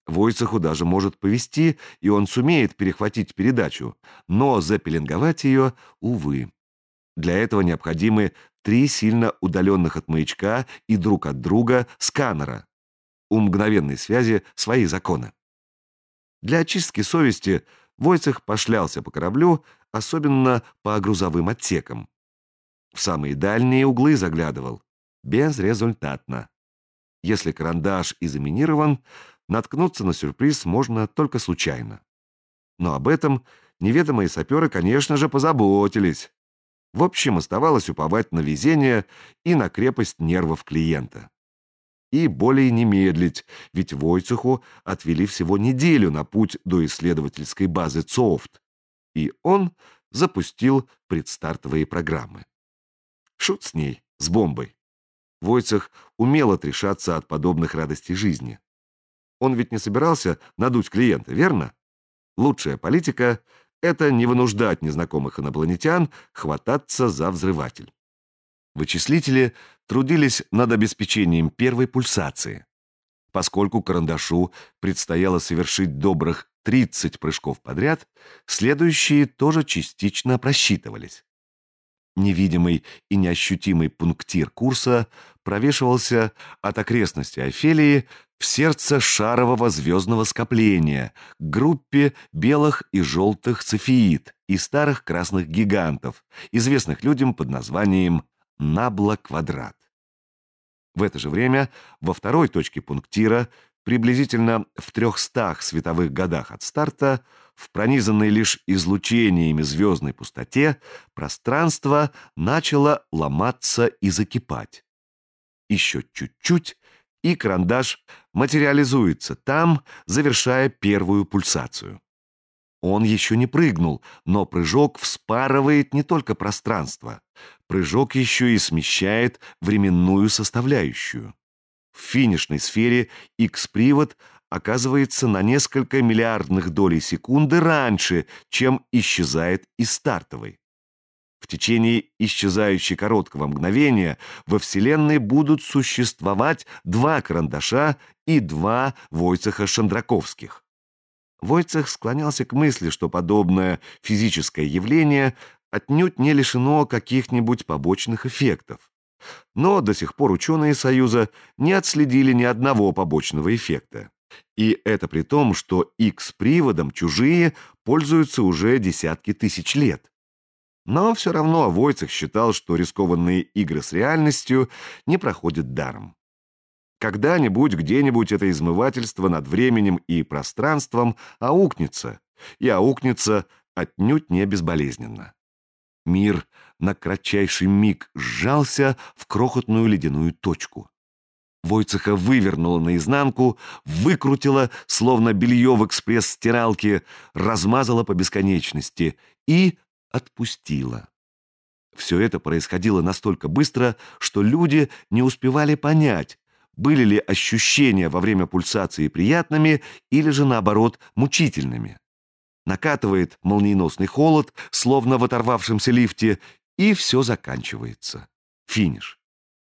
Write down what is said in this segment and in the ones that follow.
Войцеху даже может повезти, и он сумеет перехватить передачу, но запеленговать ее, увы. Для этого необходимы 3 сильно удаленных от маячка и друг от друга сканера. У мгновенной связи свои законы. Для очистки совести Войцех пошлялся по кораблю, особенно по грузовым отсекам. В самые дальние углы заглядывал. Безрезультатно. Если карандаш и заминирован, наткнуться на сюрприз можно только случайно. Но об этом неведомые саперы, конечно же, позаботились. В общем, оставалось уповать на везение и на крепость нервов клиента. И более не медлить, ведь Войцеху отвели всего неделю на путь до исследовательской базы ЦОФТ, и он запустил предстартовые программы. Шут с ней, с бомбой. Войцех умел отрешаться от подобных радостей жизни. Он ведь не собирался надуть клиента, верно? Лучшая политика — это не вынуждать незнакомых инопланетян хвататься за взрыватель. Вычислители трудились над обеспечением первой пульсации. Поскольку карандашу предстояло совершить добрых 30 прыжков подряд, следующие тоже частично просчитывались. Невидимый и неощутимый пунктир курса провешивался от окрестностей Офелии в сердце шарового звездного скопления, к группе белых и желтых цефеид и старых красных гигантов, известных людям под названием Набла-квадрат. В это же время во второй точке пунктира, приблизительно в 300 световых годах от старта, в пронизанной лишь излучениями звездной пустоте, пространство начало ломаться и закипать. Еще чуть-чуть, и карандаш материализуется там, завершая первую пульсацию. Он еще не прыгнул, но прыжок вспарывает не только пространство. Прыжок еще и смещает временную составляющую. В финишной сфере X-привод оказывается на несколько миллиардных долей секунды раньше, чем исчезает из стартовой. В течение исчезающей короткого мгновения во Вселенной будут существовать 2 карандаша и 2 Войцеха Шандраковских. Войцех склонялся к мысли, что подобное физическое явление отнюдь не лишено каких-нибудь побочных эффектов. Но до сих пор ученые Союза не отследили ни одного побочного эффекта. И это при том, что X-приводом чужие пользуются уже десятки тысяч лет. Но все равно Войцех считал, что рискованные игры с реальностью не проходят даром. Когда-нибудь, где-нибудь это измывательство над временем и пространством аукнется, и аукнется отнюдь не безболезненно. Мир на кратчайший миг сжался в крохотную ледяную точку. Войцеха вывернуло наизнанку, выкрутило, словно белье в экспресс-стиралке, размазало по бесконечности и отпустило. Все это происходило настолько быстро, что люди не успевали понять, были ли ощущения во время пульсации приятными или же, наоборот, мучительными. Накатывает молниеносный холод, словно в оторвавшемся лифте, и все заканчивается. Финиш.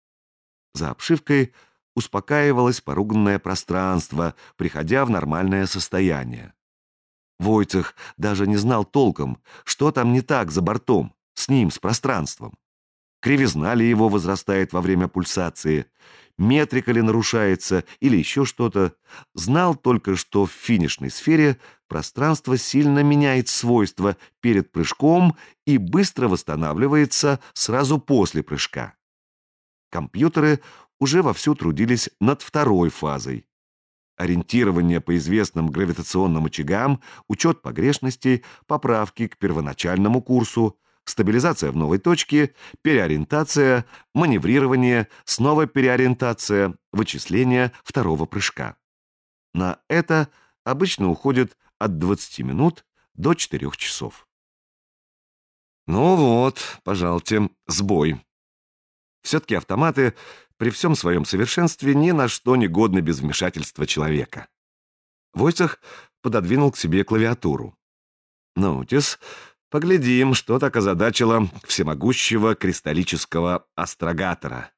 За обшивкой успокаивалось поруганное пространство, приходя в нормальное состояние. Войцех даже не знал толком, что там не так за бортом, с ним, с пространством. Кривизна ли его возрастает во время пульсации, метрика ли нарушается или еще что-то. Знал только, что в финишной сфере пространство сильно меняет свойства перед прыжком и быстро восстанавливается сразу после прыжка. Компьютеры уже вовсю трудились над второй фазой. Ориентирование по известным гравитационным очагам, учет погрешностей, поправки к первоначальному курсу, стабилизация в новой точке, переориентация, маневрирование, снова переориентация, вычисление второго прыжка. На это обычно уходит от 20 минут до 4 часов. Ну вот, пожалуйте, сбой. Все-таки автоматы при всем своем совершенстве ни на что не годны без вмешательства человека. Войцех пододвинул к себе клавиатуру. «Ну-тис, поглядим, что так озадачило всемогущего кристаллического астрогатора.